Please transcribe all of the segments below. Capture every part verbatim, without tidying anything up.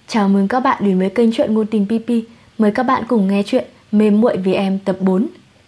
Chào mừng các bạn đến với kênh truyện ngôn tình pê pê. Mời các bạn cùng nghe chuyện Mềm muội vì em tập bốn.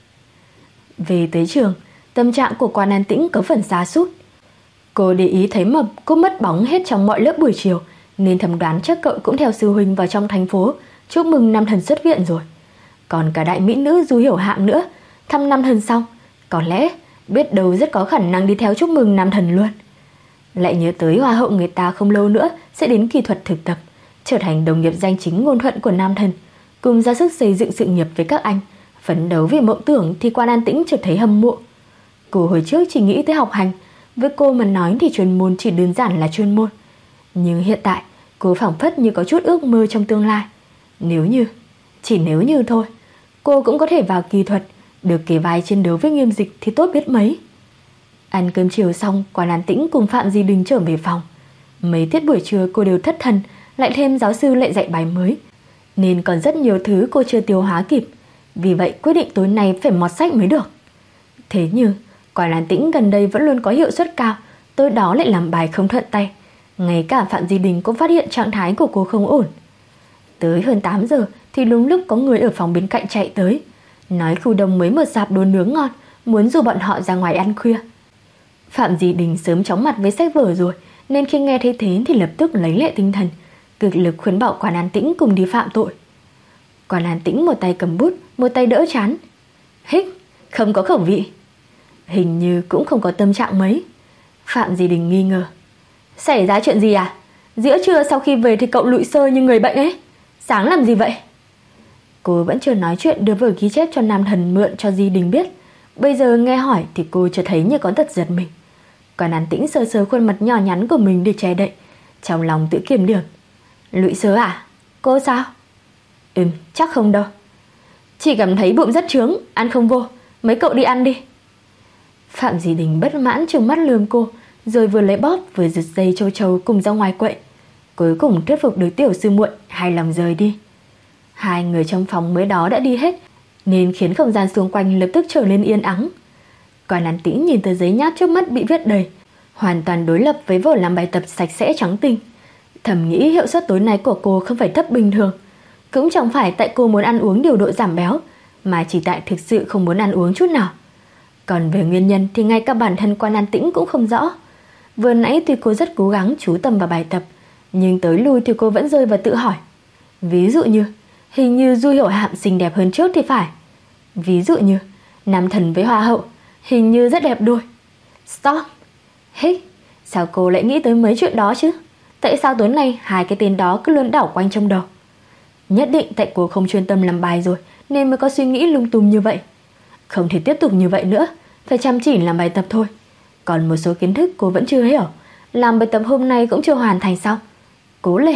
Về tới trường, tâm trạng của Quan An Tĩnh có phần sa sút. Cô để ý thấy Mập cũng mất bóng hết trong mọi lớp buổi chiều, nên thầm đoán chắc cậu cũng theo sư huynh vào trong thành phố chúc mừng Nam Thần xuất viện rồi. Còn cả đại mỹ nữ Du Hiểu Hạng nữa, thăm Nam Thần xong, có lẽ biết đâu rất có khả năng đi theo chúc mừng Nam Thần luôn. Lại nhớ tới hoa hậu người ta không lâu nữa sẽ đến kỹ thuật thực tập, trở thành đồng nghiệp danh chính ngôn thuận của Nam Thần, cùng ra sức xây dựng sự nghiệp với các anh, phấn đấu vì mộng tưởng. Thì Quan An Tĩnh chợt thấy hâm mộ. Cô hồi trước chỉ nghĩ tới học hành, với cô mà nói thì chuyên môn chỉ đơn giản là chuyên môn. Nhưng hiện tại cô phảng phất như có chút ước mơ trong tương lai. Nếu như, chỉ nếu như thôi, cô cũng có thể vào kỹ thuật, được kề vai chiến đấu với Nghiêm Dịch thì tốt biết mấy. Ăn cơm chiều xong, Quan An Tĩnh cùng Phạm Di Đình trở về phòng. Mấy tiết buổi trưa cô đều thất thần, lại thêm giáo sư lại dạy bài mới, nên còn rất nhiều thứ cô chưa tiêu hóa kịp. Vì vậy quyết định tối nay phải mọt sách mới được. Thế nhưng Quan An Tĩnh gần đây vẫn luôn có hiệu suất cao, tối đó lại làm bài không thuận tay. Ngay cả Phạm Di Đình cũng phát hiện trạng thái của cô không ổn. Tới hơn tám giờ thì đúng lúc có người ở phòng bên cạnh chạy tới, nói khu đông mới mở rạp đồ nướng ngon, muốn rủ bọn họ ra ngoài ăn khuya. Phạm Di Đình sớm chóng mặt với sách vở rồi, nên khi nghe thấy thế thì lập tức lấy lại tinh thần, cực lực khuyến bảo Quan An Tĩnh cùng đi phạm tội. Quan An Tĩnh một tay cầm bút, một tay đỡ trán. Hích, không có khẩu vị. Hình như cũng không có tâm trạng mấy. Phạm Di Đình nghi ngờ. Xảy ra chuyện gì à? Giữa trưa sau khi về thì cậu lụi sơ như người bệnh ấy. Sáng làm gì vậy? Cô vẫn chưa nói chuyện đưa vở ghi chép cho Nam Thần mượn cho Di Đình biết. Bây giờ nghe hỏi thì cô chợt thấy như có tật giật mình. Quan An Tĩnh sờ sờ khuôn mặt nhỏ nhắn của mình để che đậy, trong lòng tự kiểm điểm. Lụy sớ à? Cô sao? Ừm, chắc không đâu. Chỉ cảm thấy bụng rất trướng, ăn không vô. Mấy cậu đi ăn đi. Phạm Di Đình bất mãn trừng mắt lườm cô, rồi vừa lấy bóp vừa giật dây châu chấu cùng ra ngoài quậy. Cuối cùng thuyết phục được tiểu sư muội hài lòng rời đi. Hai người trong phòng mới đó đã đi hết, nên khiến không gian xung quanh lập tức trở nên yên ắng. Quan An Tĩnh nhìn tờ giấy nháp trước mắt bị viết đầy, hoàn toàn đối lập với vở làm bài tập sạch sẽ trắng tinh. Thầm nghĩ hiệu suất tối nay của cô không phải thấp bình thường. Cũng chẳng phải tại cô muốn ăn uống điều độ giảm béo, mà chỉ tại thực sự không muốn ăn uống chút nào. Còn về nguyên nhân thì ngay cả bản thân Quan An Tĩnh cũng không rõ. Vừa nãy tuy cô rất cố gắng chú tâm vào bài tập, nhưng tới lui thì cô vẫn rơi vào tự hỏi. Ví dụ như hình như Du Hiểu Hạng xinh đẹp hơn trước thì phải. Ví dụ như Nam Thần với Hoa hậu hình như rất đẹp đôi. Stop. Hích, sao cô lại nghĩ tới mấy chuyện đó chứ? Tại sao tối nay hai cái tên đó cứ luôn đảo quanh trong đầu? Nhất định tại cô không chuyên tâm làm bài rồi, nên mới có suy nghĩ lung tung như vậy. Không thể tiếp tục như vậy nữa, phải chăm chỉ làm bài tập thôi. Còn một số kiến thức cô vẫn chưa hiểu, làm bài tập hôm nay cũng chưa hoàn thành xong. Cố lên.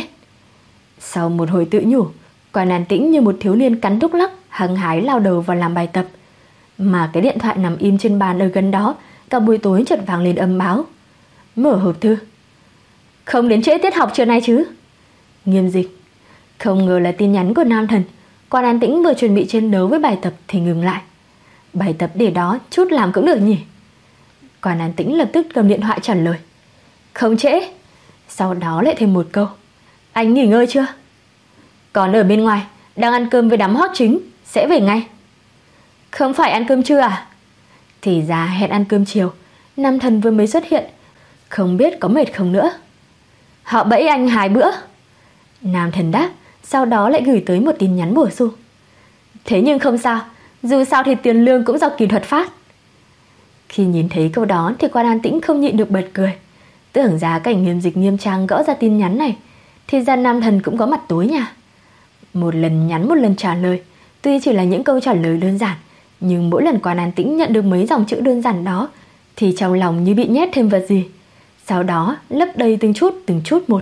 Sau một hồi tự nhủ, Quan An Tĩnh như một thiếu niên cắn thuốc lắc, hăng hái lao đầu vào làm bài tập. Mà cái điện thoại nằm im trên bàn ở gần đó cả buổi tối chợt vang lên âm báo. Mở hộp thư. Không đến trễ tiết học trưa nay chứ? Nghiêm Dịch. Không ngờ là tin nhắn của Nam Thần. Quan An Tĩnh vừa chuẩn bị chiến đấu với bài tập thì ngừng lại. Bài tập để đó chút làm cũng được nhỉ? Quan An Tĩnh lập tức cầm điện thoại trả lời. Không trễ. Sau đó lại thêm một câu. Anh nghỉ ngơi chưa? Còn ở bên ngoài đang ăn cơm với đám hot chính, sẽ về ngay. Không phải ăn cơm trưa à? Thì ra hẹn ăn cơm chiều. Nam Thần vừa mới xuất hiện, không biết có mệt không nữa. Họ bẫy anh hai bữa. Nam Thần đáp, sau đó lại gửi tới một tin nhắn bổ sung. Thế nhưng không sao, dù sao thì tiền lương cũng do kỹ thuật phát. Khi nhìn thấy câu đó thì Quan An Tĩnh không nhịn được bật cười. Tưởng ra cảnh Nghiêm Dịch nghiêm trang gõ ra tin nhắn này, thì ra Nam Thần cũng có mặt tối nha. Một lần nhắn một lần trả lời, tuy chỉ là những câu trả lời đơn giản, nhưng mỗi lần Quan An Tĩnh nhận được mấy dòng chữ đơn giản đó thì trong lòng như bị nhét thêm vật gì, sau đó lấp đầy từng chút từng chút một.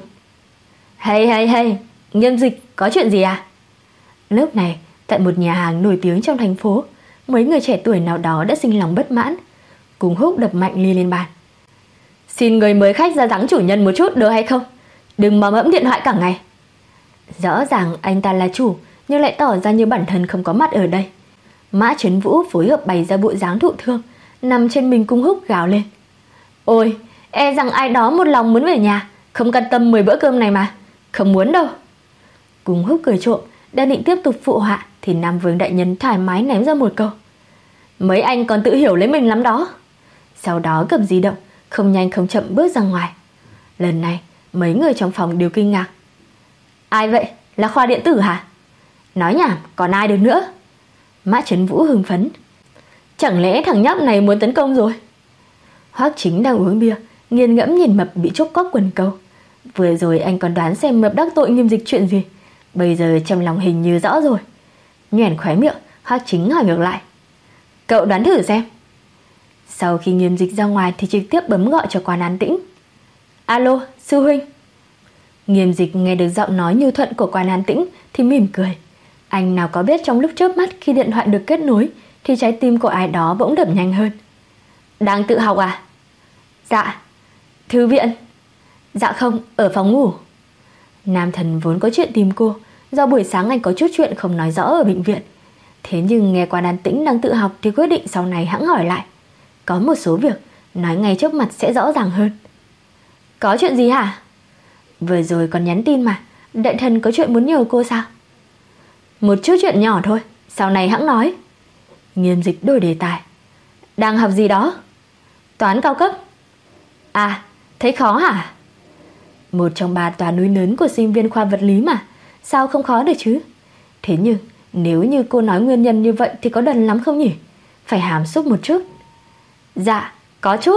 Hay hay hay, Nghiêm Dịch, có chuyện gì à? Lúc này tại một nhà hàng nổi tiếng trong thành phố, mấy người trẻ tuổi nào đó đã sinh lòng bất mãn, cùng húc đập mạnh ly lên bàn. Xin người mời khách ra dáng chủ nhân một chút được hay không? Đừng mò mẫm điện thoại cả ngày. Rõ ràng anh ta là chủ, nhưng lại tỏ ra như bản thân không có mặt ở đây. Mã Trấn Vũ phối hợp bày ra bộ dáng thụ thương, nằm trên mình cung húc gào lên. Ôi, e rằng ai đó một lòng muốn về nhà, không quan tâm mười bữa cơm này mà. Không muốn đâu. Cùng Húc cười trộm, đang định tiếp tục phụ họa thì Nam Vương đại nhân thoải mái ném ra một câu: mấy anh còn tự hiểu lấy mình lắm đó. Sau đó cầm di động, không nhanh không chậm bước ra ngoài. Lần này mấy người trong phòng đều kinh ngạc. Ai vậy? Là khoa điện tử hả? Nói nhảm, còn ai được nữa? Mã Trấn Vũ hưng phấn. Chẳng lẽ thằng nhóc này muốn tấn công rồi? Hoắc Chính đang uống bia, nghiền ngẫm nhìn Mập bị chốt cóc quần câu. Vừa rồi anh còn đoán xem Mập đắc tội Nghiêm Dịch chuyện gì, bây giờ trong lòng hình như rõ rồi. Nhoẻn khóe miệng, Hoắc Chính hỏi ngược lại: cậu đoán thử xem. Sau khi Nghiêm Dịch ra ngoài thì trực tiếp bấm gọi cho Quan An Tĩnh. Alo, sư huynh. Nghiêm Dịch nghe được giọng nói nhu thuận của Quan An Tĩnh thì mỉm cười. Anh nào có biết trong lúc chớp mắt khi điện thoại được kết nối thì trái tim của ai đó bỗng đập nhanh hơn. Đang tự học à? Dạ. Thư viện? Dạ không, ở phòng ngủ. Nam Thần vốn có chuyện tìm cô, do buổi sáng anh có chút chuyện không nói rõ ở bệnh viện. Thế nhưng nghe Quan An Tĩnh đang tự học thì quyết định sau này hẵng hỏi lại. Có một số việc nói ngay trước mặt sẽ rõ ràng hơn. Có chuyện gì hả? Vừa rồi còn nhắn tin mà, đại thần có chuyện muốn nhờ cô sao? Một chút chuyện nhỏ thôi, sau này hẵng nói. Nghiêm Dịch đổi đề tài. Đang học gì đó? Toán cao cấp. À, thấy khó hả? Một trong ba tòa núi lớn của sinh viên khoa vật lý mà, sao không khó được chứ? Thế nhưng nếu như cô nói nguyên nhân như vậy thì có đần lắm không nhỉ? Phải hàm xúc một chút. Dạ, có chút.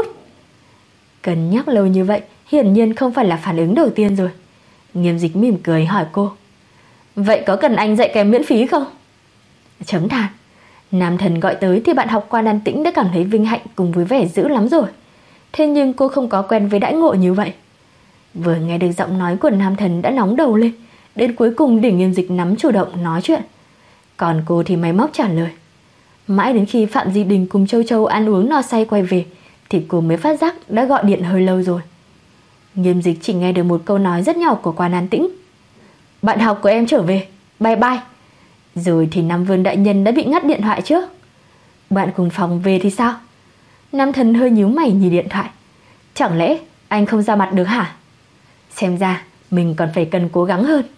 Cân nhắc lâu như vậy hiển nhiên không phải là phản ứng đầu tiên rồi. Nghiêm Dịch mỉm cười hỏi cô: vậy có cần anh dạy kèm miễn phí không? Chấm than. Nam Thần gọi tới thì bạn học Quan An Tĩnh đã cảm thấy vinh hạnh cùng vui vẻ dữ lắm rồi. Thế nhưng cô không có quen với đãi ngộ như vậy. Vừa nghe được giọng nói của Nam Thần đã nóng đầu lên, đến cuối cùng để Nghiêm Dịch nắm chủ động nói chuyện. Còn cô thì máy móc trả lời. Mãi đến khi Phạm Di Đình cùng Châu Châu ăn uống no say quay về thì cô mới phát giác đã gọi điện hơi lâu rồi. Nghiêm Dịch chỉ nghe được một câu nói rất nhỏ của Quan An Tĩnh: bạn học của em trở về, bye bye. Rồi thì Nam Vương đại nhân đã bị ngắt điện thoại trước. Bạn cùng phòng về thì sao? Nam Thần hơi nhíu mày nhìn điện thoại. Chẳng lẽ anh không ra mặt được hả? Xem ra mình còn phải cần cố gắng hơn.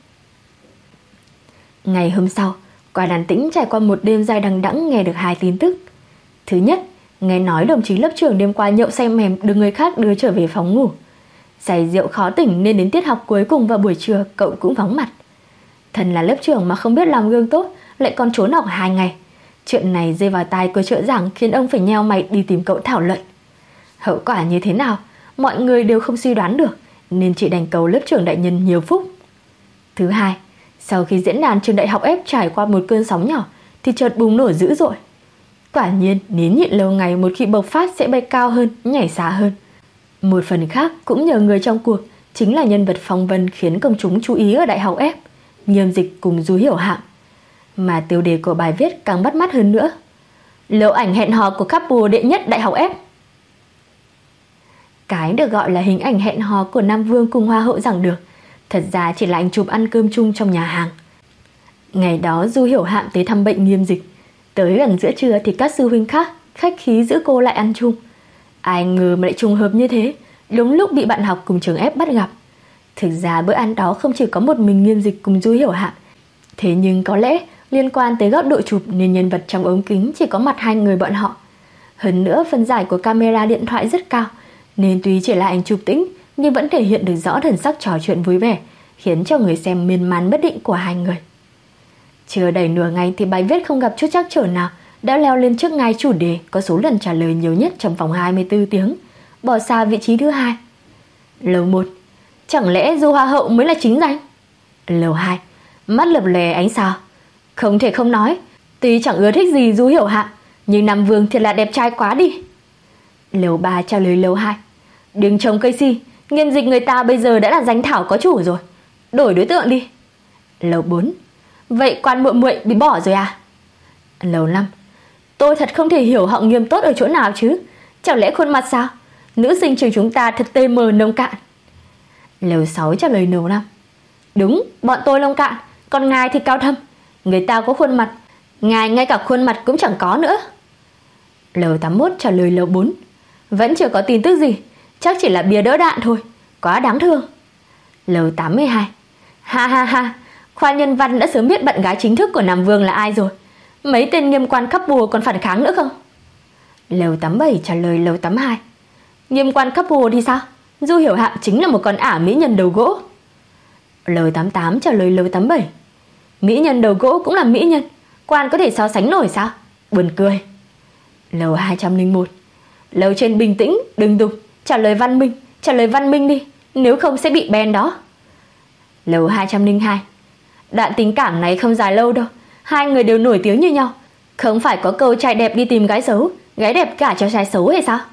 Ngày hôm sau, Quan An Tĩnh trải qua một đêm dài đằng đẵng nghe được hai tin tức. Thứ nhất, nghe nói đồng chí lớp trưởng đêm qua nhậu say mềm được người khác đưa trở về phòng ngủ. Say rượu khó tỉnh nên đến tiết học cuối cùng vào buổi trưa cậu cũng vắng mặt. Thân là lớp trưởng mà không biết làm gương tốt, lại còn trốn học hai ngày. Chuyện này rơi vào tai của trợ giảng khiến ông phải nheo mày đi tìm cậu thảo luận. Hậu quả như thế nào, mọi người đều không suy đoán được, nên chỉ đành cầu lớp trưởng đại nhân nhiều phúc. Thứ hai, sau khi diễn đàn trường đại học ép trải qua một cơn sóng nhỏ thì chợt bùng nổ dữ dội. Quả nhiên nín nhịn lâu ngày một khi bộc phát sẽ bay cao hơn, nhảy xa hơn. Một phần khác cũng nhờ người trong cuộc, chính là nhân vật phong vân khiến công chúng chú ý ở đại học ép, Nghiêm Dịch cùng Du Hiểu Hạng. Mà tiêu đề của bài viết càng bắt mắt hơn nữa: Lậu ảnh hẹn hò của couple đệ nhất đại học ép. Cái được gọi là hình ảnh hẹn hò của Nam Vương cùng Hoa hậu giảng được, thật ra chỉ là ảnh chụp ăn cơm chung trong nhà hàng. Ngày đó Du Hiểu Hạng tới thăm bệnh Nghiêm Dịch. Tới gần giữa trưa thì các sư huynh khác khách khí giữ cô lại ăn chung. Ai ngờ mà lại trùng hợp như thế, đúng lúc bị bạn học cùng trường ép bắt gặp. Thực ra bữa ăn đó không chỉ có một mình Nghiêm Dịch cùng Du Hiểu Hạng. Thế nhưng có lẽ liên quan tới góc độ chụp nên nhân vật trong ống kính chỉ có mặt hai người bọn họ. Hơn nữa phân giải của camera điện thoại rất cao, nên tuy chỉ là ảnh chụp tĩnh nhưng vẫn thể hiện được rõ thần sắc trò chuyện vui vẻ, khiến cho người xem miên man bất định của hai người. Chưa đầy nửa ngày thì bài viết không gặp chút trắc trở nào đã leo lên trước ngai chủ đề có số lần trả lời nhiều nhất trong vòng hai mươi tư tiếng, bỏ xa vị trí thứ hai. Lầu một: chẳng lẽ Du Hoa hậu mới là chính danh? Lầu hai: mắt lập lè ánh sao. Không thể không nói, tuy chẳng ưa thích gì Du Hiểu Hạng, nhưng Nam Vương thiệt là đẹp trai quá đi. Lầu ba trả lời lầu hai: đừng trồng cây si, Nghiêm Dịch người ta bây giờ đã là danh thảo có chủ rồi, đổi đối tượng đi. Lầu bốn: vậy Quan muội muội bị bỏ rồi à? Lầu năm: tôi thật không thể hiểu họ Nghiêm tốt ở chỗ nào chứ, chẳng lẽ khuôn mặt sao? Nữ sinh trường chúng ta thật tê mờ nông cạn. Lầu sáu trả lời lầu năm: đúng, bọn tôi nông cạn, còn ngài thì cao thâm. Người ta có khuôn mặt, ngài ngay cả khuôn mặt cũng chẳng có nữa. Lầu tám mươi mốt trả lời lầu bốn: vẫn chưa có tin tức gì, chắc chỉ là bia đỡ đạn thôi, quá đáng thương. Lầu tám mươi hai: ha ha ha, Khoa Nhân Văn đã sớm biết bạn gái chính thức của Nam Vương là ai rồi. Mấy tên nghiêm quan cấp bùa còn phản kháng nữa không? Lầu tám bảy trả lời lầu tám hai. Nghiêm quan cấp bùa thì sao? Du Hiểu Hạm chính là một con ả mỹ nhân đầu gỗ. Lầu tám tám trả lời lầu tám bảy. Mỹ nhân đầu gỗ cũng là mỹ nhân, quan có thể so sánh nổi sao? Buồn cười. Lầu hai trăm lẻ một. Lầu trên bình tĩnh, đừng đục, trả lời văn minh, trả lời văn minh đi, nếu không sẽ bị ban đó. Lầu hai trăm lẻ hai. Đoạn tình cảm này không dài lâu đâu, hai người đều nổi tiếng như nhau, không phải có câu trai đẹp đi tìm gái xấu, gái đẹp cả cho trai xấu hay sao?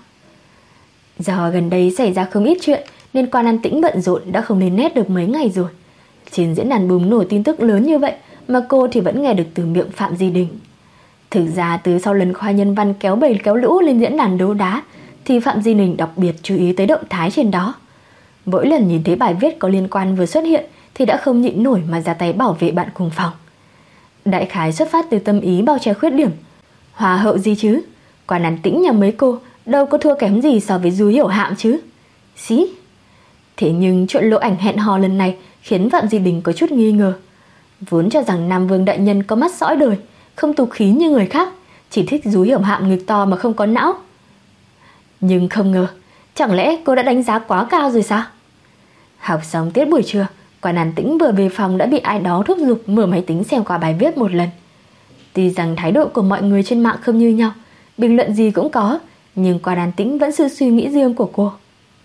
Do gần đây xảy ra không ít chuyện nên Quan An Tĩnh bận rộn đã không lên nét được mấy ngày rồi. Trên diễn đàn bùng nổ tin tức lớn như vậy mà cô thì vẫn nghe được từ miệng Phạm Di Đình. Thực ra từ sau lần Khoa Nhân Văn kéo bầy kéo lũ lên diễn đàn đấu đá thì Phạm Di Đình đặc biệt chú ý tới động thái trên đó. Mỗi lần nhìn thấy bài viết có liên quan vừa xuất hiện thì đã không nhịn nổi mà ra tay bảo vệ bạn cùng phòng. Đại khái xuất phát từ tâm ý bao che khuyết điểm. Hòa hậu gì chứ? Quan An Tĩnh nhà mấy cô đâu có thua kém gì so với Du Hiểu Hạm chứ. Xí. Thế nhưng chuyện lộ ảnh hẹn hò lần này khiến Phạm Di Đình có chút nghi ngờ. Vốn cho rằng Nam Vương đại nhân có mắt sõi đời, không tục khí như người khác, chỉ thích Du Hiểu Hạm ngực to mà không có não. Nhưng không ngờ, chẳng lẽ cô đã đánh giá quá cao rồi sao? Học xong tiết buổi trưa, Quan An Tĩnh vừa về phòng đã bị ai đó thúc giục mở máy tính xem qua bài viết một lần. Tuy rằng thái độ của mọi người trên mạng không như nhau, bình luận gì cũng có, nhưng Quan An Tĩnh vẫn giữ suy nghĩ riêng của cô.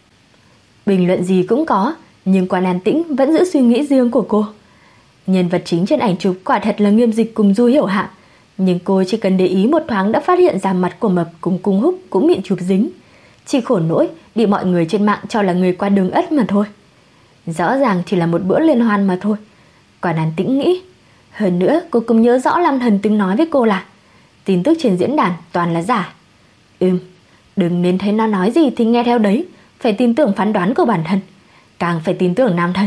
Bình luận gì cũng có, nhưng Quan An Tĩnh vẫn giữ suy nghĩ riêng của cô. Nhân vật chính trên ảnh chụp quả thật là Nghiêm Dịch cùng Du Hiểu Hạm, nhưng cô chỉ cần để ý một thoáng đã phát hiện ra mặt của Mập cùng Cung Húc cũng bị chụp dính. Chỉ khổ nỗi bị mọi người trên mạng cho là người qua đường ất mà thôi. Rõ ràng chỉ là một bữa liên hoan mà thôi, Quan An Tĩnh nghĩ. Hơn nữa cô cũng nhớ rõ Lam Thần từng nói với cô là tin tức trên diễn đàn toàn là giả. Ừm, đừng nên thấy nó nói gì thì nghe theo đấy, phải tin tưởng phán đoán của bản thân, càng phải tin tưởng Nam Thần.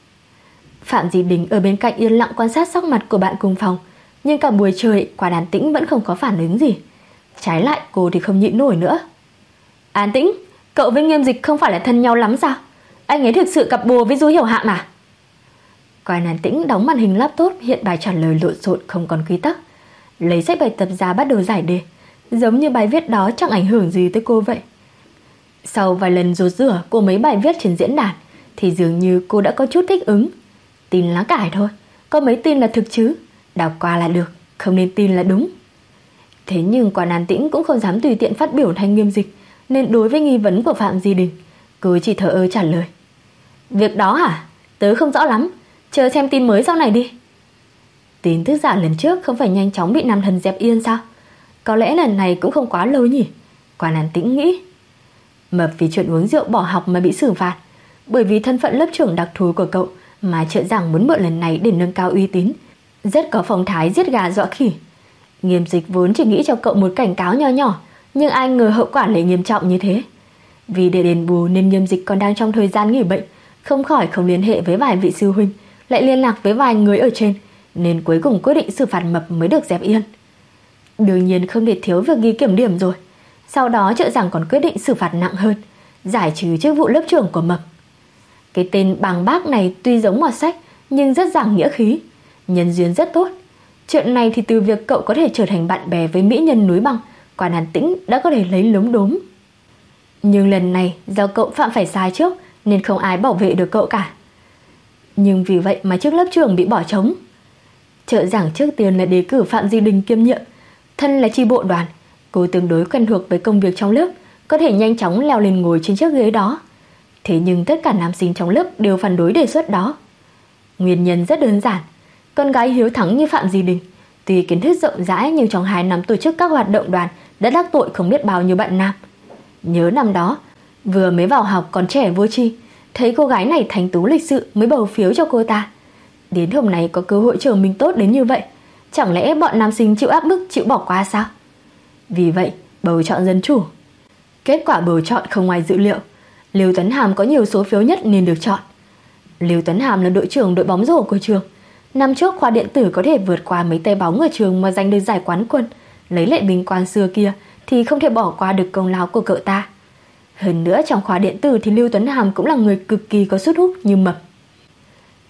Phạm Di Đình ở bên cạnh yên lặng quan sát sắc mặt của bạn cùng phòng, nhưng cả buổi trời Quan An Tĩnh vẫn không có phản ứng gì. Trái lại cô thì không nhịn nổi nữa. An Tĩnh, cậu với Nghiêm Dịch không phải là thân nhau lắm sao? Anh ấy thực sự cặp bồ với Du Hiểu Hạm à? Quan An Tĩnh đóng màn hình laptop hiện bài trả lời lộn xộn không còn quy tắc, lấy sách bài tập ra bắt đầu giải đề, giống như bài viết đó chẳng ảnh hưởng gì tới cô vậy. Sau vài lần rụt rửa của mấy bài viết trên diễn đàn thì dường như cô đã có chút thích ứng. Tin lá cải thôi, có mấy tin là thực chứ, đọc qua là được, không nên tin là đúng. Thế nhưng Quan An Tĩnh cũng không dám tùy tiện phát biểu thành Nghiêm Dịch, nên đối với nghi vấn của Phạm Di Đình, cô chỉ thờ ơ trả lời. Việc đó hả? Tớ không rõ lắm, chờ xem tin mới sau này đi. Tin tức giả lần trước không phải nhanh chóng bị Nam Thần dẹp yên sao? Có lẽ lần này cũng không quá lâu nhỉ? Quan An Tĩnh nghĩ. Mập vì chuyện uống rượu bỏ học mà bị xử phạt, bởi vì thân phận lớp trưởng đặc thù của cậu mà trợ giảng muốn mượn lần này để nâng cao uy tín, rất có phong thái giết gà dọa khỉ. Nghiêm Dịch vốn chỉ nghĩ cho cậu một cảnh cáo nho nhỏ, nhưng ai ngờ hậu quả lại nghiêm trọng như thế. Vì để đền bù nên Nghiêm Dịch còn đang trong thời gian nghỉ bệnh, không khỏi không liên hệ với vài vị sư huynh, lại liên lạc với vài người ở trên, nên cuối cùng quyết định xử phạt Mập mới được dẹp yên. Đương nhiên không thể thiếu việc ghi kiểm điểm rồi. Sau đó trợ giảng còn quyết định xử phạt nặng hơn, giải trừ chức vụ lớp trưởng của Mập. Cái tên Bàng Bác này tuy giống mọt sách nhưng rất giảng nghĩa khí, nhân duyên rất tốt. Chuyện này thì từ việc cậu có thể trở thành bạn bè với mỹ nhân núi băng, Quan An Tĩnh đã có thể lấy lốm đốm. Nhưng lần này do cậu phạm phải sai trước nên không ai bảo vệ được cậu cả. Nhưng vì vậy mà chức lớp trưởng bị bỏ trống. Trợ giảng trước tiên là đề cử Phạm Di Đình kiêm nhiệm. Thân là chi bộ đoàn, cô tương đối quen thuộc với công việc trong lớp, có thể nhanh chóng leo lên ngồi trên chiếc ghế đó. Thế nhưng tất cả nam sinh trong lớp đều phản đối đề xuất đó. Nguyên nhân rất đơn giản, con gái hiếu thắng như Phạm Di Đình, tuy kiến thức rộng rãi nhưng trong hai năm tổ chức các hoạt động đoàn đã đắc tội không biết bao nhiêu bạn nam. Nhớ năm đó, vừa mới vào học còn trẻ vô tri, thấy cô gái này thành tú lịch sự mới bầu phiếu cho cô ta. Đến hôm nay có cơ hội trở mình tốt đến như vậy, chẳng lẽ bọn nam sinh chịu áp bức chịu bỏ qua sao? Vì vậy bầu chọn dân chủ. Kết quả bầu chọn không ngoài dự liệu, Lưu Tuấn Hàm có nhiều số phiếu nhất nên được chọn. Lưu Tuấn Hàm là đội trưởng đội bóng rổ của trường. Năm trước khoa điện tử có thể vượt qua mấy tay bóng ở trường mà giành được giải quán quân, lấy lại vinh quang xưa kia thì không thể bỏ qua được công lao của cậu ta. Hơn nữa trong khoa điện tử thì Lưu Tuấn Hàm cũng là người cực kỳ có sức hút như Mập.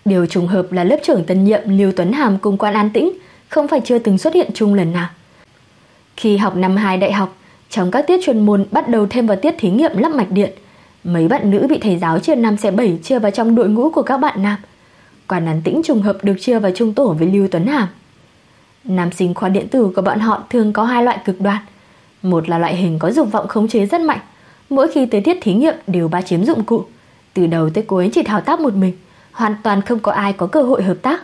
Điều trùng hợp là lớp trưởng tân nhiệm Lưu Tuấn Hàm cùng Quan An Tĩnh không phải chưa từng xuất hiện chung lần nào. Khi học năm hai đại học, trong các tiết chuyên môn bắt đầu thêm vào tiết thí nghiệm lắp mạch điện, mấy bạn nữ bị thầy giáo chia năm xẻ bảy chia vào trong đội ngũ của các bạn nam. Quan An Tĩnh trùng hợp được chia vào chung tổ với Lưu Tuấn Hàm. Nam sinh khoa điện tử của bọn họ thường có hai loại cực đoan. Một là loại hình có dục vọng khống chế rất mạnh, mỗi khi tới tiết thí nghiệm đều bá chiếm dụng cụ, từ đầu tới cuối chỉ thao tác một mình, hoàn toàn không có ai có cơ hội hợp tác.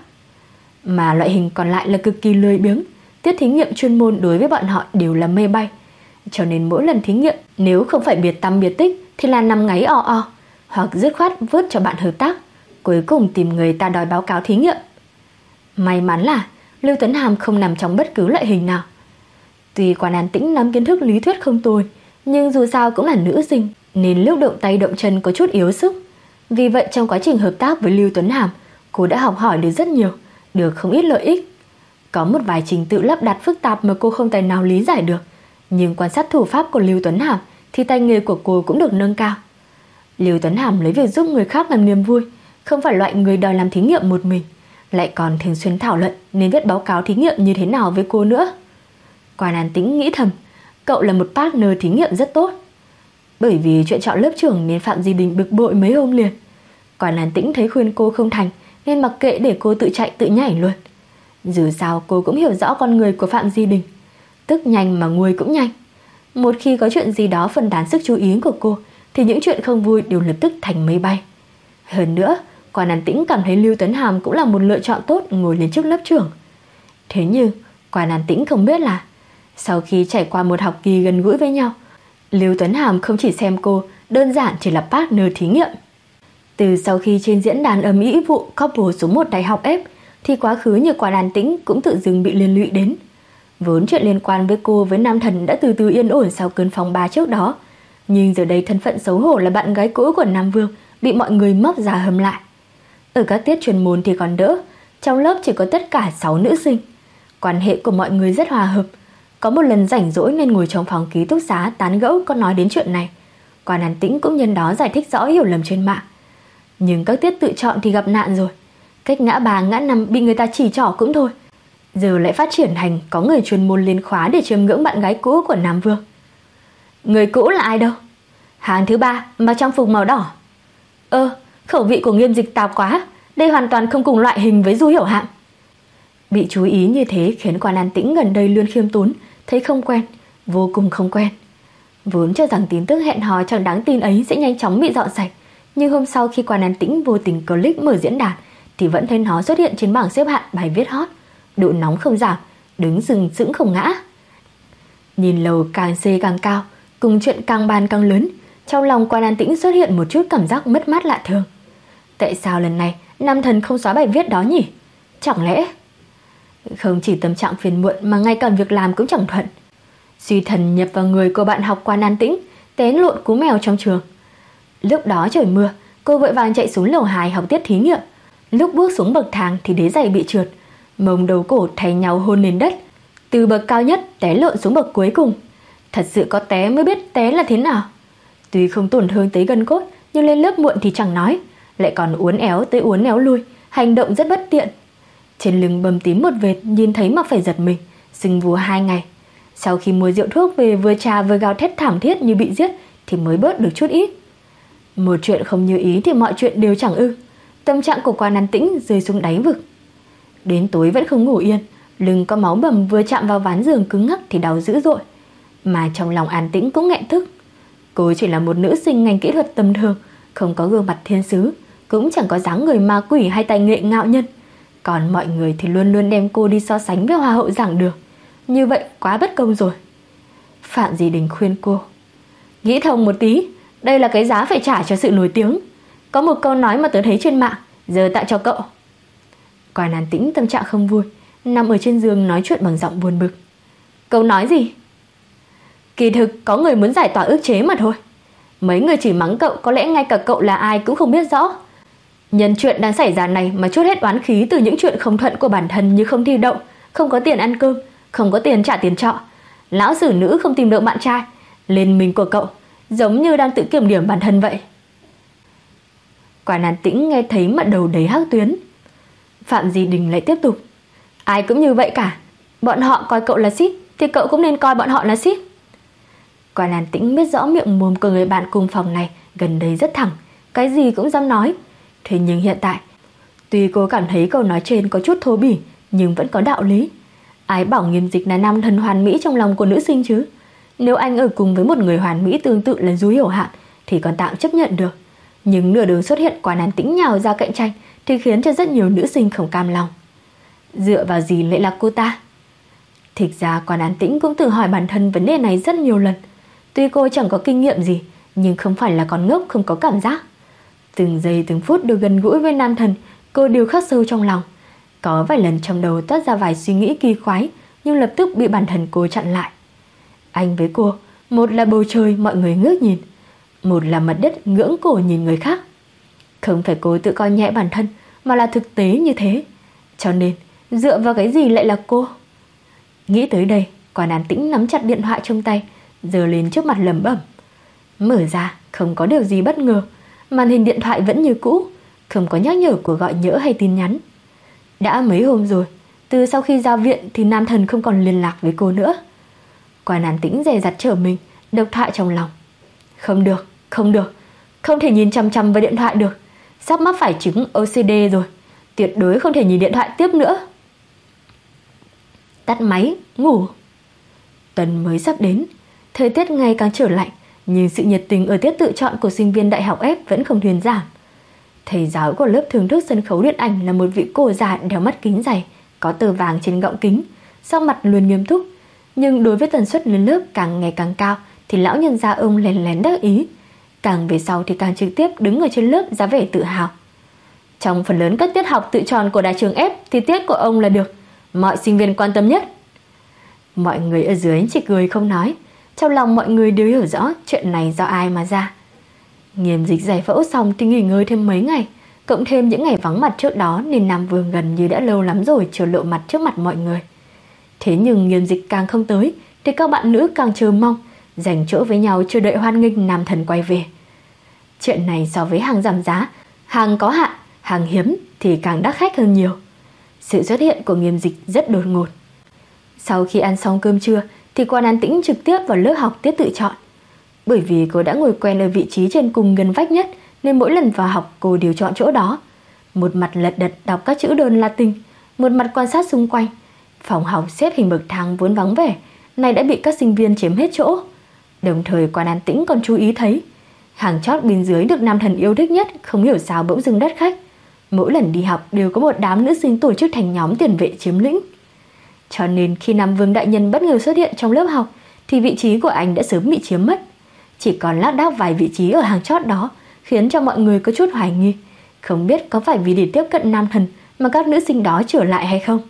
Mà loại hình còn lại là cực kỳ lười biếng, tiết thí nghiệm chuyên môn đối với bọn họ đều là mê bay. Cho nên mỗi lần thí nghiệm, nếu không phải biệt tăm biệt tích thì là nằm ngáy o o, hoặc dứt khoát vớt cho bạn hợp tác, cuối cùng tìm người ta đòi báo cáo thí nghiệm. May mắn là Lưu Tuấn Hàm không nằm trong bất cứ loại hình nào. Tuy Quan An Tĩnh nắm kiến thức lý thuyết không tồi, nhưng dù sao cũng là nữ sinh, nên lúc động tay động chân có chút yếu sức. Vì vậy trong quá trình hợp tác với Lưu Tuấn Hàm, cô đã học hỏi được rất nhiều, được không ít lợi ích. Có một vài trình tự lắp đặt phức tạp mà cô không tài nào lý giải được, nhưng quan sát thủ pháp của Lưu Tuấn Hàm thì tay nghề của cô cũng được nâng cao. Lưu Tuấn Hàm lấy việc giúp người khác làm niềm vui, không phải loại người đòi làm thí nghiệm một mình, lại còn thường xuyên thảo luận nên viết báo cáo thí nghiệm như thế nào với cô nữa. Quan An Tĩnh nghĩ thầm, cậu là một partner thí nghiệm rất tốt. Bởi vì chuyện chọn lớp trưởng nên Phạm Di Đình bực bội mấy hôm liền. Quan An Tĩnh thấy khuyên cô không thành nên mặc kệ để cô tự chạy tự nhảy luôn. Dù sao cô cũng hiểu rõ con người của Phạm Di Đình, tức nhanh mà nguôi cũng nhanh. Một khi có chuyện gì đó phân tán sức chú ý của cô thì những chuyện không vui đều lập tức thành mây bay. Hơn nữa, Quan An Tĩnh cảm thấy Lưu Tuấn Hàm cũng là một lựa chọn tốt ngồi lên chức lớp trưởng. Thế nhưng Quan An Tĩnh không biết là sau khi trải qua một học kỳ gần gũi với nhau, Lưu Tuấn Hàm không chỉ xem cô đơn giản chỉ là partner thí nghiệm. Từ sau khi trên diễn đàn ầm ĩ vụ couple số một đại học ép, thì quá khứ như Quan An Tĩnh cũng tự dưng bị liên lụy đến. Vốn chuyện liên quan với cô với nam thần đã từ từ yên ổn sau cơn phong ba trước đó, nhưng giờ đây thân phận xấu hổ là bạn gái cũ của Nam Vương bị mọi người móc ra hầm lại. Ở các tiết chuyên môn thì còn đỡ, trong lớp chỉ có tất cả sáu nữ sinh. Quan hệ của mọi người rất hòa hợp. Có một lần rảnh rỗi nên ngồi trong phòng ký túc xá tán gẫu có nói đến chuyện này. Quan An Tĩnh cũng nhân đó giải thích rõ hiểu lầm trên mạng. Nhưng các tiết tự chọn thì gặp nạn rồi. Cách ngã ba ngã năm bị người ta chỉ trỏ cũng thôi. Giờ lại phát triển thành có người chuyên môn lên khóa để chiêm ngưỡng bạn gái cũ của Nam Vương. Người cũ là ai đâu? Hàng thứ ba mặc trang phục màu đỏ. Ơ, khẩu vị của Nghiêm Dịch tạp quá, đây hoàn toàn không cùng loại hình với Du Hiểu Hạm. Bị chú ý như thế khiến Quan An Tĩnh gần đây luôn khiêm tốn, thấy không quen, vô cùng không quen. Vốn cho rằng tin tức hẹn hò chẳng đáng tin ấy sẽ nhanh chóng bị dọn sạch, nhưng hôm sau khi Quan An Tĩnh vô tình click mở diễn đàn thì vẫn thấy nó xuất hiện trên bảng xếp hạng bài viết hot, độ nóng không giảm, đứng sừng sững không ngã. Nhìn lầu càng xê càng cao, cùng chuyện càng bàn càng lớn, trong lòng Quan An Tĩnh xuất hiện một chút cảm giác mất mát lạ thường. Tại sao lần này nam thần không xóa bài viết đó nhỉ? Chẳng lẽ không chỉ tâm trạng phiền muộn mà ngay cả việc làm cũng chẳng thuận. Suy thần nhập vào người của bạn học Quan An Tĩnh, té lộn cú mèo trong trường. Lúc đó trời mưa, cô vội vàng chạy xuống lầu hai học tiết thí nghiệm. Lúc bước xuống bậc thang thì đế giày bị trượt, mông đầu cổ thay nhau hôn lên đất, từ bậc cao nhất té lộn xuống bậc cuối cùng. Thật sự có té mới biết té là thế nào. Tuy không tổn thương tới gân cốt, nhưng lên lớp muộn thì chẳng nói, lại còn uốn éo tới uốn éo lui, hành động rất bất tiện. Trên lưng bầm tím một vệt, nhìn thấy mà phải giật mình, sưng vù hai ngày. Sau khi mua rượu thuốc về vừa trà vừa gào thét thảm thiết như bị giết thì mới bớt được chút ít. Một chuyện không như ý thì mọi chuyện đều chẳng ư. Tâm trạng của Quan An Tĩnh rơi xuống đáy vực. Đến tối vẫn không ngủ yên, lưng có máu bầm vừa chạm vào ván giường cứng ngắc thì đau dữ dội. Mà trong lòng An Tĩnh cũng nghẹn thức. Cô chỉ là một nữ sinh ngành kỹ thuật tầm thường, không có gương mặt thiên sứ, cũng chẳng có dáng người ma quỷ hay tài nghệ ngạo nhân. Còn mọi người thì luôn luôn đem cô đi so sánh với hoa hậu giảng đường. Như vậy quá bất công rồi. Phạm Di Đình khuyên cô, nghĩ thông một tí, đây là cái giá phải trả cho sự nổi tiếng. Có một câu nói mà tớ thấy trên mạng, giờ tặng cho cậu. Quan An Tĩnh tâm trạng không vui, nằm ở trên giường nói chuyện bằng giọng buồn bực. Câu nói gì? Kỳ thực có người muốn giải tỏa ức chế mà thôi. Mấy người chỉ mắng cậu, có lẽ ngay cả cậu là ai cũng không biết rõ. Nhân chuyện đang xảy ra này mà chút hết oán khí từ những chuyện không thuận của bản thân, như không thi đậu, không có tiền ăn cơm, không có tiền trả tiền trọ, lão xử nữ không tìm được bạn trai. Lên mình của cậu giống như đang tự kiểm điểm bản thân vậy. Quan An Tĩnh nghe thấy mặt đầu đầy hắc tuyến, Phạm Di Đình lại tiếp tục. Ai cũng như vậy cả. Bọn họ coi cậu là ship thì cậu cũng nên coi bọn họ là ship. Quan An Tĩnh biết rõ miệng mồm của người bạn cùng phòng này gần đây rất thẳng, cái gì cũng dám nói. Thế nhưng hiện tại, tuy cô cảm thấy câu nói trên có chút thô bỉ, nhưng vẫn có đạo lý. Ai bảo Nghiêm Dịch là nam thần hoàn mỹ trong lòng của nữ sinh chứ? Nếu anh ở cùng với một người hoàn mỹ tương tự là Du Hiểu Hạm thì còn tạm chấp nhận được. Nhưng nửa đường xuất hiện Quan An Tĩnh nhào ra cạnh tranh thì khiến cho rất nhiều nữ sinh không cam lòng. Dựa vào gì lại là cô ta? Thực ra Quan An Tĩnh cũng tự hỏi bản thân vấn đề này rất nhiều lần. Tuy cô chẳng có kinh nghiệm gì, nhưng không phải là con ngốc không có cảm giác. Từng giây từng phút được gần gũi với nam thần, cô đều khắc sâu trong lòng. Có vài lần trong đầu toát ra vài suy nghĩ kỳ quái, nhưng lập tức bị bản thân cô chặn lại. Anh với cô, một là bầu trời mọi người ngước nhìn, một là mặt đất ngưỡng cổ nhìn người khác. Không phải cô tự coi nhẹ bản thân, mà là thực tế như thế. Cho nên, dựa vào cái gì lại là cô? Nghĩ tới đây, Quan An Tĩnh nắm chặt điện thoại trong tay, giơ lên trước mặt lẩm bẩm. Mở ra, không có điều gì bất ngờ. Màn hình điện thoại vẫn như cũ, không có nhắc nhở của gọi nhỡ hay tin nhắn. Đã mấy hôm rồi, từ sau khi ra viện thì nam thần không còn liên lạc với cô nữa. Quan An Tĩnh dè dặt trở mình, độc thoại trong lòng. Không được, không được, không thể nhìn chằm chằm vào điện thoại được. Sắp mắc phải chứng ô xê đê rồi, tuyệt đối không thể nhìn điện thoại tiếp nữa. Tắt máy, ngủ. Tuần mới sắp đến, thời tiết ngày càng trở lạnh, nhưng sự nhiệt tình ở tiết tự chọn của sinh viên đại học ép vẫn không thuyên giảm. Thầy giáo của lớp thưởng thức sân khấu điện ảnh là một vị cô già đeo mắt kính dày, có tơ vàng trên gọng kính, sắc mặt luôn nghiêm túc. Nhưng đối với tần suất lên lớp càng ngày càng cao thì lão nhân gia ông lén lén đắc ý. Càng về sau thì càng trực tiếp đứng ở trên lớp ra vẻ tự hào. Trong phần lớn các tiết học tự chọn của đại trường ép thì tiết của ông là được mọi sinh viên quan tâm nhất. Mọi người ở dưới chỉ cười không nói. Trong lòng mọi người đều hiểu rõ chuyện này do ai mà ra. Nghiêm Dịch giải phẫu xong thì nghỉ ngơi thêm mấy ngày, cộng thêm những ngày vắng mặt trước đó nên Nam Vương gần như đã lâu lắm rồi chưa lộ mặt trước mặt mọi người. Thế nhưng Nghiêm Dịch càng không tới thì các bạn nữ càng chờ mong, dành chỗ với nhau chờ đợi hoan nghênh nam thần quay về. Chuyện này so với hàng giảm giá, hàng có hạn, hàng hiếm thì càng đắt khách hơn nhiều. Sự xuất hiện của Nghiêm Dịch rất đột ngột. Sau khi ăn xong cơm trưa thì Quan An Tĩnh trực tiếp vào lớp học tiết tự chọn. Bởi vì cô đã ngồi quen ở vị trí trên cùng gần vách nhất nên mỗi lần vào học cô đều chọn chỗ đó. Một mặt lật đật đọc các chữ đơn Latin, một mặt quan sát xung quanh. Phòng học xếp hình bậc thang vốn vắng vẻ, này đã bị các sinh viên chiếm hết chỗ. Đồng thời Quan An Tĩnh còn chú ý thấy hàng chót bên dưới được nam thần yêu thích nhất không hiểu sao bỗng dưng đắt khách. Mỗi lần đi học đều có một đám nữ sinh tổ chức thành nhóm tiền vệ chiếm lĩnh. Cho nên khi Nam Vương đại nhân bất ngờ xuất hiện trong lớp học thì vị trí của anh đã sớm bị chiếm mất. Chỉ còn lác đác vài vị trí ở hàng chót đó khiến cho mọi người có chút hoài nghi, không biết có phải vì để tiếp cận nam thần mà các nữ sinh đó trở lại hay không.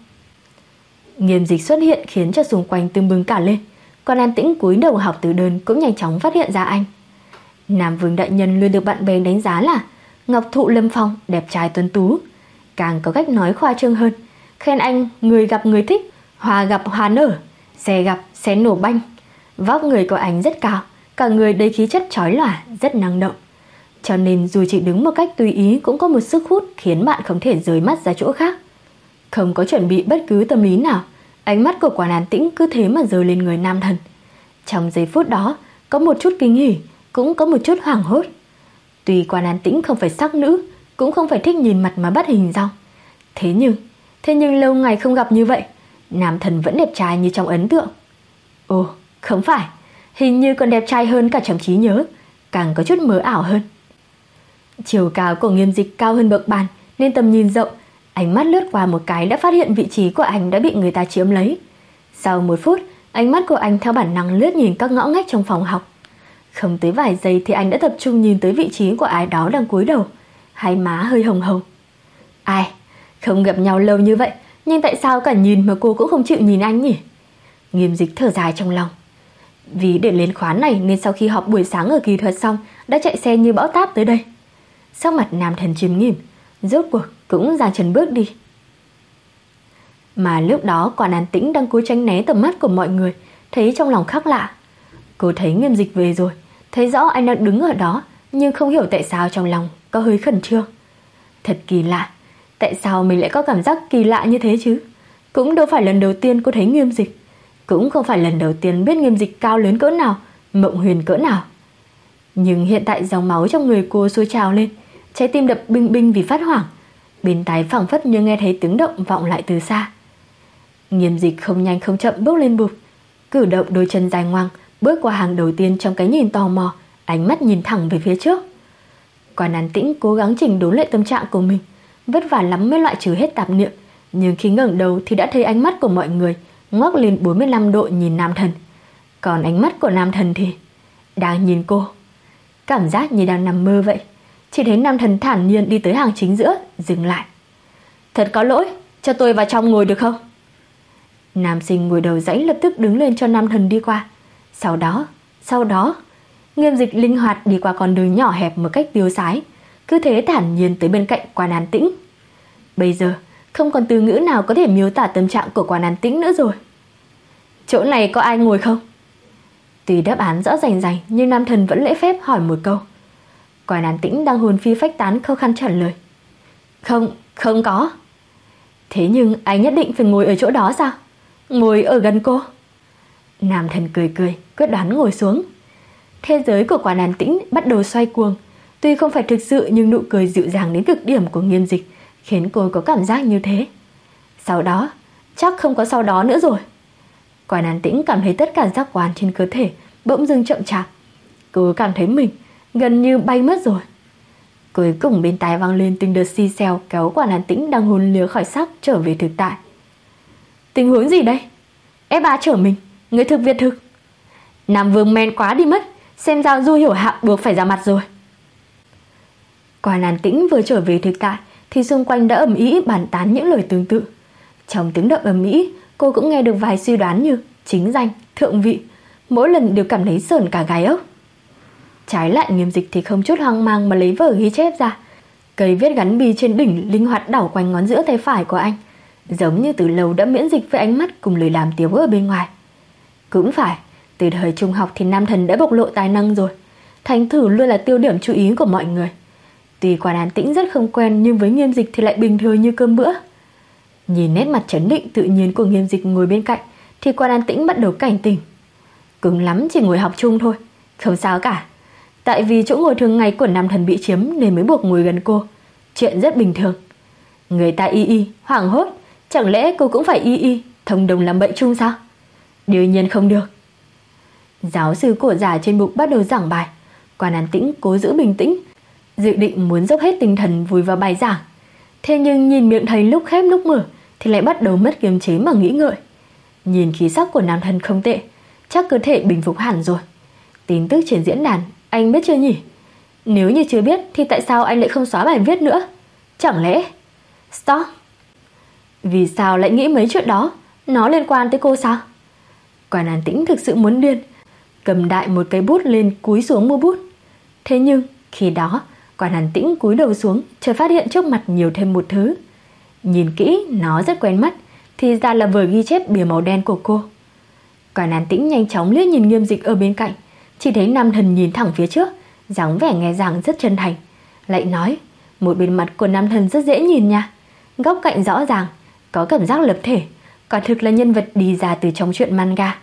Nghiêm Dịch xuất hiện khiến cho xung quanh tưng bừng cả lên. Còn An Tĩnh cúi đầu học từ đơn cũng nhanh chóng phát hiện ra anh. Nam Vương đại nhân luôn được bạn bè đánh giá là ngọc thụ lâm phong, đẹp trai tuấn tú. Càng có cách nói khoa trương hơn, khen anh người gặp người thích, hoa gặp hoa nở, xe gặp xe nổ banh. Vóc người của anh rất cao, cả người đầy khí chất chói lòa, rất năng động. Cho nên dù chỉ đứng một cách tùy ý cũng có một sức hút khiến bạn không thể rời mắt ra chỗ khác. Không có chuẩn bị bất cứ tâm lý nào, ánh mắt của Quan An Tĩnh cứ thế mà rơi lên người nam thần. Trong giây phút đó, có một chút kinh hỉ, cũng có một chút hoảng hốt. Tuy Quan An Tĩnh không phải sắc nữ, cũng không phải thích nhìn mặt mà bắt hình dong. Thế nhưng, thế nhưng lâu ngày không gặp như vậy, nam thần vẫn đẹp trai như trong ấn tượng. Ồ, không phải, hình như còn đẹp trai hơn cả trong trí nhớ, càng có chút mơ ảo hơn. Chiều cao của Nghiêm Dịch cao hơn bậc bàn nên tầm nhìn rộng, ánh mắt lướt qua một cái đã phát hiện vị trí của anh đã bị người ta chiếm lấy. Sau một phút, ánh mắt của anh theo bản năng lướt nhìn các ngõ ngách trong phòng học. Không tới vài giây thì anh đã tập trung nhìn tới vị trí của ai đó đang cúi đầu, hai má hơi hồng hồng. Ai, không gặp nhau lâu như vậy, nhưng tại sao cả nhìn mà cô cũng không chịu nhìn anh nhỉ? Nghiêm Dịch thở dài trong lòng. Vì để lên khóa này nên sau khi họp buổi sáng ở kỳ thuật xong đã chạy xe như bão táp tới đây. Sắc mặt nam thần chiêm nghiêm, rốt cuộc cũng ra chân bước đi. Mà lúc đó Quan An Tĩnh đang cố tránh né tầm mắt của mọi người, thấy trong lòng khác lạ. Cô thấy Nghiêm Dịch về rồi, thấy rõ anh đang đứng ở đó, nhưng không hiểu tại sao trong lòng có hơi khẩn trương. Thật kỳ lạ, Tại sao mình lại có cảm giác kỳ lạ như thế chứ? Cũng đâu phải lần đầu tiên cô thấy Nghiêm Dịch, cũng không phải lần đầu tiên biết Nghiêm Dịch cao lớn cỡ nào, mộng huyền cỡ nào. Nhưng hiện tại dòng máu trong người cô sôi trào lên, trái tim đập binh binh vì phát hoảng. Bên tai phảng phất như nghe thấy tiếng động vọng lại từ xa. Nghiêm Dịch không nhanh không chậm bước lên bục, cử động đôi chân dài ngoằng, bước qua hàng đầu tiên trong cái nhìn tò mò, ánh mắt nhìn thẳng về phía trước. Quan An Tĩnh cố gắng chỉnh đốn lại tâm trạng của mình, vất vả lắm mới loại trừ hết tạp niệm, nhưng khi ngẩng đầu thì đã thấy ánh mắt của mọi người ngoắc lên bốn mươi lăm độ nhìn Nam Thần. Còn ánh mắt của Nam Thần thì đang nhìn cô, cảm giác như đang nằm mơ vậy. Chỉ thấy Nam Thần thản nhiên đi tới hàng chính giữa, dừng lại. Thật có lỗi, cho tôi vào trong ngồi được không? Nam sinh ngồi đầu dãy lập tức đứng lên cho Nam Thần đi qua. Sau đó, sau đó Nghiêm Dịch linh hoạt đi qua con đường nhỏ hẹp một cách tiêu sái, cứ thế thản nhiên tới bên cạnh Quan An Tĩnh. Bây giờ không còn từ ngữ nào có thể miêu tả tâm trạng của Quan An Tĩnh nữa rồi. Chỗ này có ai ngồi không? Tuy đáp án rõ rành rành nhưng Nam Thần vẫn lễ phép hỏi một câu. Quan An Tĩnh đang hồn phi phách tán khô khăn trả lời. Không, không có. Thế nhưng anh nhất định phải ngồi ở chỗ đó sao? Ngồi ở gần cô. Nam Thần cười cười, quyết đoán ngồi xuống. Thế giới của Quan An Tĩnh bắt đầu xoay cuồng. Tuy không phải thực sự nhưng nụ cười dịu dàng đến cực điểm của Nghiêm Dịch khiến cô có cảm giác như thế. Sau đó, chắc không có sau đó nữa rồi. Quan An Tĩnh cảm thấy tất cả giác quan trên cơ thể bỗng dưng chậm chạp. Cô cảm thấy mình gần như bay mất rồi. Cuối cùng bên tai vang lên từng đợt xì xèo kéo Quan An Tĩnh đang hôn lứa khỏi xác trở về thực tại. Tình huống gì đây? ép ba trở mình, người thực Việt thực. Nam Vương men quá đi mất, xem ra Du Hiểu Hạ buộc phải ra mặt rồi. Quan An Tĩnh vừa trở về thực tại thì xung quanh đã ầm ĩ bàn tán những lời tương tự. Trong tiếng động ầm ĩ, cô cũng nghe được vài suy đoán như chính danh, thượng vị, mỗi lần đều cảm thấy sởn cả gai ốc. Trái lại Nghiêm Dịch thì không chút hoang mang mà lấy vở ghi chép ra. Cây viết gắn bi trên đỉnh linh hoạt đảo quanh ngón giữa tay phải của anh, giống như từ lâu đã miễn dịch với ánh mắt cùng lời đàm tiếu ở bên ngoài. Cũng phải, từ thời trung học thì Nam Thần đã bộc lộ tài năng rồi. Thành thử luôn là tiêu điểm chú ý của mọi người. Tuy Quan An Tĩnh rất không quen nhưng với Nghiêm Dịch thì lại bình thường như cơm bữa. Nhìn nét mặt trấn định tự nhiên của Nghiêm Dịch ngồi bên cạnh thì Quan An Tĩnh bắt đầu cảnh tỉnh. Cứng lắm chỉ ngồi học chung thôi, không sao cả. Tại vì chỗ ngồi thường ngày của Nam Thần bị chiếm nên mới buộc ngồi gần cô. Chuyện rất bình thường. Người ta y y, hoảng hốt, chẳng lẽ cô cũng phải y y, thông đồng làm bậy chung sao? Đương nhiên không được. Giáo sư cổ giả trên bục bắt đầu giảng bài. Quan An Tĩnh cố giữ bình tĩnh, dự định muốn dốc hết tinh thần vùi vào bài giảng. Thế nhưng nhìn miệng thầy lúc khép lúc mở thì lại bắt đầu mất kiềm chế mà nghĩ ngợi. Nhìn khí sắc của Nam Thần không tệ, chắc cơ thể bình phục hẳn rồi. Tin tức trên diễn đàn anh biết chưa nhỉ? Nếu như chưa biết thì tại sao anh lại không xóa bài viết nữa? Chẳng lẽ... Stop! Vì sao lại nghĩ mấy chuyện đó? Nó liên quan tới cô sao? Quan An Tĩnh thực sự muốn điên, cầm đại một cây bút lên cúi xuống mua bút. Thế nhưng khi đó Quan An Tĩnh cúi đầu xuống chợt phát hiện trước mặt nhiều thêm một thứ. Nhìn kỹ nó rất quen mắt, thì ra là vở ghi chép bìa màu đen của cô. Quan An Tĩnh nhanh chóng liếc nhìn Nghiêm Dịch ở bên cạnh, chỉ thấy Nam Thần nhìn thẳng phía trước, dáng vẻ nghe giảng rất chân thành. Lại nói, một bên mặt của Nam Thần rất dễ nhìn nha, góc cạnh rõ ràng, có cảm giác lập thể, quả thực là nhân vật đi ra từ trong truyện manga.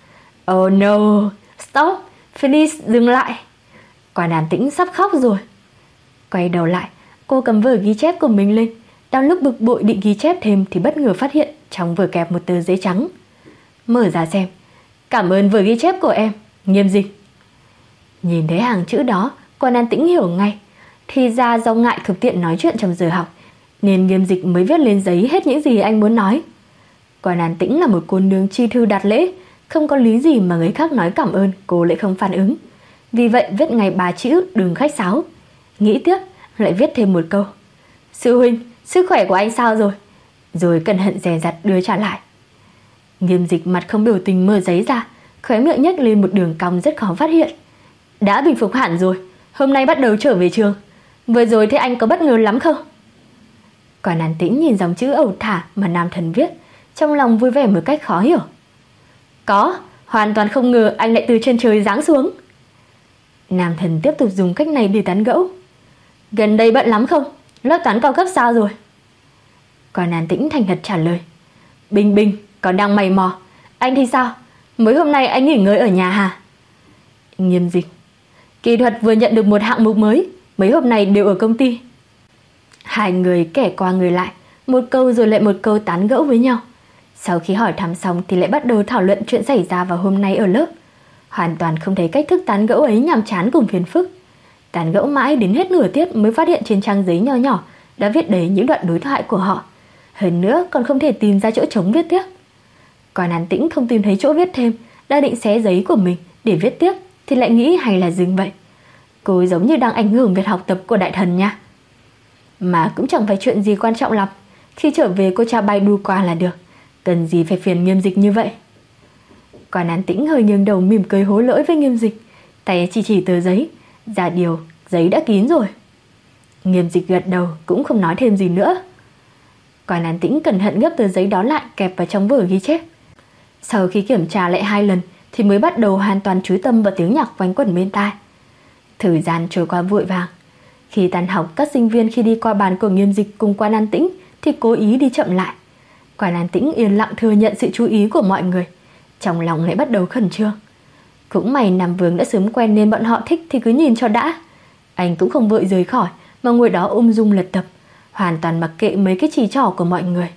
Oh no, stop, please, dừng lại. Quan An Tĩnh sắp khóc rồi. Quay đầu lại, cô cầm vở ghi chép của mình lên. Đang lúc bực bội định ghi chép thêm thì bất ngờ phát hiện trong vở kẹp một tờ giấy trắng. Mở ra xem. Cảm ơn vở ghi chép của em, Nghiêm Dịch. Nhìn thấy hàng chữ đó, Quan An Tĩnh hiểu ngay. Thì ra do ngại thực tiện nói chuyện trong giờ học nên Nghiêm Dịch mới viết lên giấy hết những gì anh muốn nói. Quan An Tĩnh là một cô nương chi thư đạt lễ, không có lý gì mà người khác nói cảm ơn cô lại không phản ứng. Vì vậy viết ngay ba chữ đừng khách sáo. Nghĩ tiếp lại viết thêm một câu: Sư huynh, sức khỏe của anh sao rồi? Rồi cẩn thận dè dặt đưa trả lại. Nghiêm Dịch mặt không biểu tình mở giấy ra, khóe miệng nhếch lên một đường cong rất khó phát hiện. Đã bình phục hẳn rồi, hôm nay bắt đầu trở về trường. Vừa rồi thế anh có bất ngờ lắm không? Quan An Tĩnh nhìn dòng chữ ẩu thả mà Nam Thần viết, trong lòng vui vẻ một cách khó hiểu. Có, hoàn toàn không ngờ anh lại từ trên trời giáng xuống. Nam Thần tiếp tục dùng cách này để tán gẫu. Gần đây bận lắm không? Lớp toán cao cấp sao rồi? Còn An Tĩnh thành thật trả lời. Bình Bình, còn đang mày mò. Anh thì sao? Mới hôm nay anh nghỉ ngơi ở nhà hả? Nghiêm Dịch. Kỹ thuật vừa nhận được một hạng mục mới, mấy hôm nay đều ở công ty. Hai người kẻ qua người lại, một câu rồi lại một câu tán gẫu với nhau. Sau khi hỏi thăm xong thì lại bắt đầu thảo luận chuyện xảy ra vào hôm nay ở lớp. Hoàn toàn không thấy cách thức tán gẫu ấy nhàm chán cùng phiền phức. Tán gẫu mãi đến hết nửa tiết mới phát hiện trên trang giấy nho nhỏ đã viết đầy những đoạn đối thoại của họ. Hơn nữa còn không thể tìm ra chỗ trống viết tiếp. Còn An Tĩnh không tìm thấy chỗ viết thêm, đã định xé giấy của mình để viết tiếp thì lại nghĩ hay là dừng vậy. Cô giống như đang ảnh hưởng việc học tập của đại thần nha. Mà cũng chẳng phải chuyện gì quan trọng lắm, khi trở về cô cha bay đu qua là được, cần gì phải phiền Nghiêm Dịch như vậy. Còn An Tĩnh hơi nghiêng đầu mỉm cười hối lỗi với Nghiêm Dịch, tay chỉ chỉ tờ giấy, ra điều giấy đã kín rồi. Nghiêm Dịch gật đầu cũng không nói thêm gì nữa. Còn An Tĩnh cẩn thận gấp tờ giấy đó lại kẹp vào trong vở ghi chép. Sau khi kiểm tra lại hai lần thì mới bắt đầu hoàn toàn chú tâm vào tiếng nhạc quanh quẩn bên tai. Thời gian trôi qua vội vàng. Khi tan học, các sinh viên khi đi qua bàn của Nghiêm Dịch cùng Quan An Tĩnh thì cố ý đi chậm lại. Quan An Tĩnh yên lặng thừa nhận sự chú ý của mọi người, trong lòng lại bắt đầu khẩn trương. Cũng may Nam Vương đã sớm quen nên bọn họ thích thì cứ nhìn cho đã. Anh cũng không vội rời khỏi mà ngồi đó ung dung lật tập, hoàn toàn mặc kệ mấy cái chỉ trỏ của mọi người.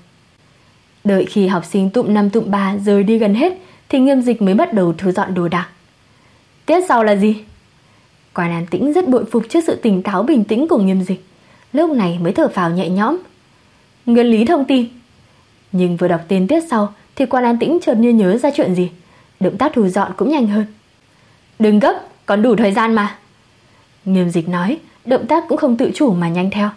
Đợi khi học sinh tụm năm tụm ba rời đi gần hết thì Nghiêm Dịch mới bắt đầu thu dọn đồ đạc. Tiết sau là gì? Quan An Tĩnh rất bội phục trước sự tỉnh táo bình tĩnh của Nghiêm Dịch, lúc này mới thở phào nhẹ nhõm. Nguyên lý thông tin. Nhưng vừa đọc tên tiết sau thì Quan An Tĩnh chợt như nhớ ra chuyện gì, động tác thu dọn cũng nhanh hơn. Đừng gấp, còn đủ thời gian mà. Nghiêm Dịch nói, động tác cũng không tự chủ mà nhanh theo.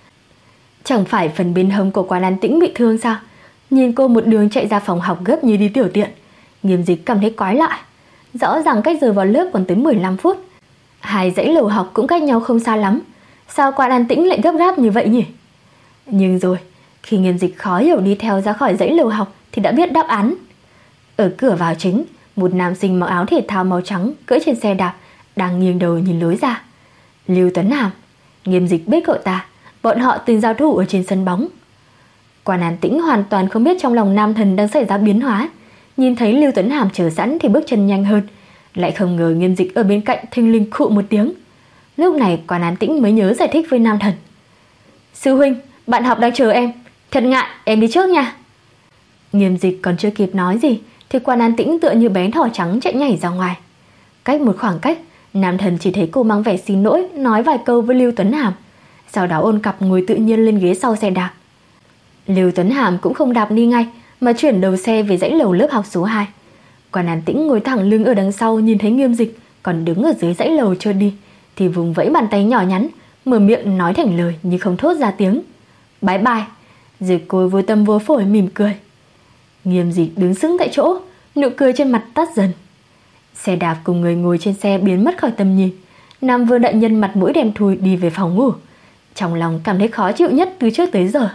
Chẳng phải phần bên hông của Quan An Tĩnh bị thương sao? Nhìn cô một đường chạy ra phòng học gấp như đi tiểu tiện, Nghiêm Dịch cảm thấy quái lạ. Rõ ràng cách giờ vào lớp còn tới mười lăm phút, hai dãy lầu học cũng cách nhau không xa lắm, sao Quan An Tĩnh lại gấp gáp như vậy nhỉ? Nhưng rồi, khi Nghiêm Dịch khó hiểu đi theo ra khỏi dãy lầu học thì đã biết đáp án. Ở cửa vào chính, một nam sinh mặc áo thể thao màu trắng cưỡi trên xe đạp đang nghiêng đầu nhìn lối ra. Lưu Tuấn Hàm. Nghiêm Dịch biết cậu ta, bọn họ từng giao thủ ở trên sân bóng. Quan An Tĩnh hoàn toàn không biết trong lòng nam thần đang xảy ra biến hóa. Nhìn thấy Lưu Tuấn Hàm chờ sẵn thì bước chân nhanh hơn, lại không ngờ Nghiêm Dịch ở bên cạnh thình lình khụ một tiếng. Lúc này Quan An Tĩnh mới nhớ giải thích với nam thần. Sư huynh, bạn học đang chờ em, thật ngại, em đi trước nha. Nghiêm Dịch còn chưa kịp nói gì thì Quan An Tĩnh tựa như bé thỏ trắng chạy nhảy ra ngoài. Cách một khoảng cách, nam thần chỉ thấy cô mang vẻ xin lỗi nói vài câu với Lưu Tuấn Hàm, sau đó ôn cặp ngồi tự nhiên lên ghế sau xe đạp. Lưu Tuấn Hàm cũng không đạp đi ngay mà chuyển đầu xe về dãy lầu lớp học số hai. Quan An Tĩnh ngồi thẳng lưng ở đằng sau nhìn thấy Nghiêm Dịch còn đứng ở dưới dãy lầu chưa đi thì vùng vẫy bàn tay nhỏ nhắn, mở miệng nói thành lời nhưng không thốt ra tiếng. Bye bye. Rồi cô vô tâm vô phổi mỉm cười. Nghiêm Dịch đứng sững tại chỗ, nụ cười trên mặt tắt dần. Xe đạp cùng người ngồi trên xe biến mất khỏi tầm nhìn. Nam Vương đại nhân mặt mũi đen thui đi về phòng ngủ, trong lòng cảm thấy khó chịu nhất từ trước tới giờ.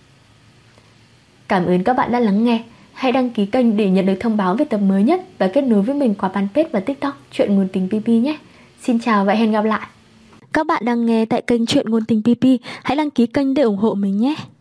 Cảm ơn các bạn đã lắng nghe. Hãy đăng ký kênh để nhận được thông báo về tập mới nhất và kết nối với mình qua fanpage và TikTok Chuyện Ngôn Tình pê pê nhé. Xin chào và hẹn gặp lại. Các bạn đang nghe tại kênh Chuyện Ngôn Tình pê pê. Hãy đăng ký kênh để ủng hộ mình nhé.